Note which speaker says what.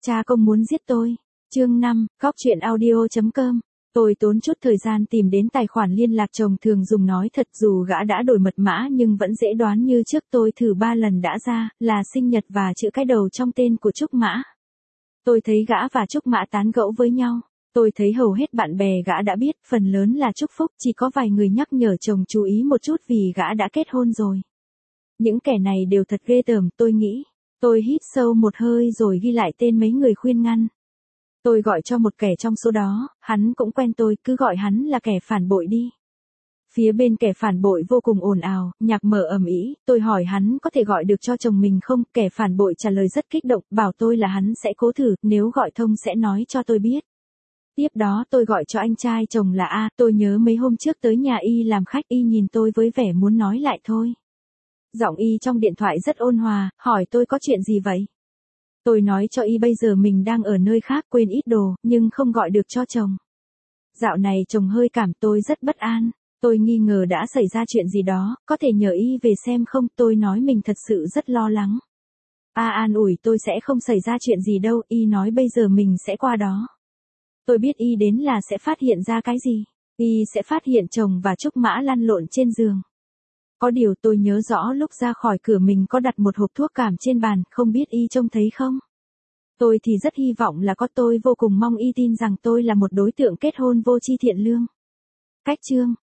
Speaker 1: Cha công muốn giết tôi. Chương 5, Góc truyện audio.com. Tôi tốn chút thời gian tìm đến tài khoản liên lạc chồng thường dùng, nói thật dù gã đã đổi mật mã nhưng vẫn dễ đoán như trước. Tôi thử 3 lần đã ra, là sinh nhật và chữ cái đầu trong tên của Trúc Mã. Tôi thấy gã và Trúc Mã tán gẫu với nhau. Tôi thấy hầu hết bạn bè gã đã biết, phần lớn là chúc phúc, chỉ có vài người nhắc nhở chồng chú ý một chút vì gã đã kết hôn rồi. Những kẻ này đều thật ghê tởm, tôi nghĩ. Tôi hít sâu một hơi rồi ghi lại tên mấy người khuyên ngăn. Tôi gọi cho một kẻ trong số đó, hắn cũng quen tôi, cứ gọi hắn là kẻ phản bội đi. Phía bên kẻ phản bội vô cùng ồn ào, nhạc mở ầm ĩ. Tôi hỏi hắn có thể gọi được cho chồng mình không, kẻ phản bội trả lời rất kích động, bảo tôi là hắn sẽ cố thử, nếu gọi thông sẽ nói cho tôi biết. Tiếp đó tôi gọi cho anh trai chồng là A, tôi nhớ mấy hôm trước tới nhà Y làm khách, Y nhìn tôi với vẻ muốn nói lại thôi. Giọng Y trong điện thoại rất ôn hòa, hỏi tôi có chuyện gì vậy? Tôi nói cho Y bây giờ mình đang ở nơi khác, quên ít đồ, nhưng không gọi được cho chồng. Dạo này chồng hơi cảm, tôi rất bất an. Tôi nghi ngờ đã xảy ra chuyện gì đó, có thể nhờ Y về xem không? Tôi nói mình thật sự rất lo lắng. A an ủi tôi sẽ không xảy ra chuyện gì đâu, Y nói bây giờ mình sẽ qua đó. Tôi biết Y đến là sẽ phát hiện ra cái gì. Y sẽ phát hiện chồng và Trúc Mã lăn lộn trên giường. Có điều tôi nhớ rõ lúc ra khỏi cửa mình có đặt một hộp thuốc cảm trên bàn, không biết Y trông thấy không? Tôi thì rất hy vọng là có, tôi vô cùng mong Y tin rằng tôi là một đối tượng kết hôn vô tri thiện lương. Cách chương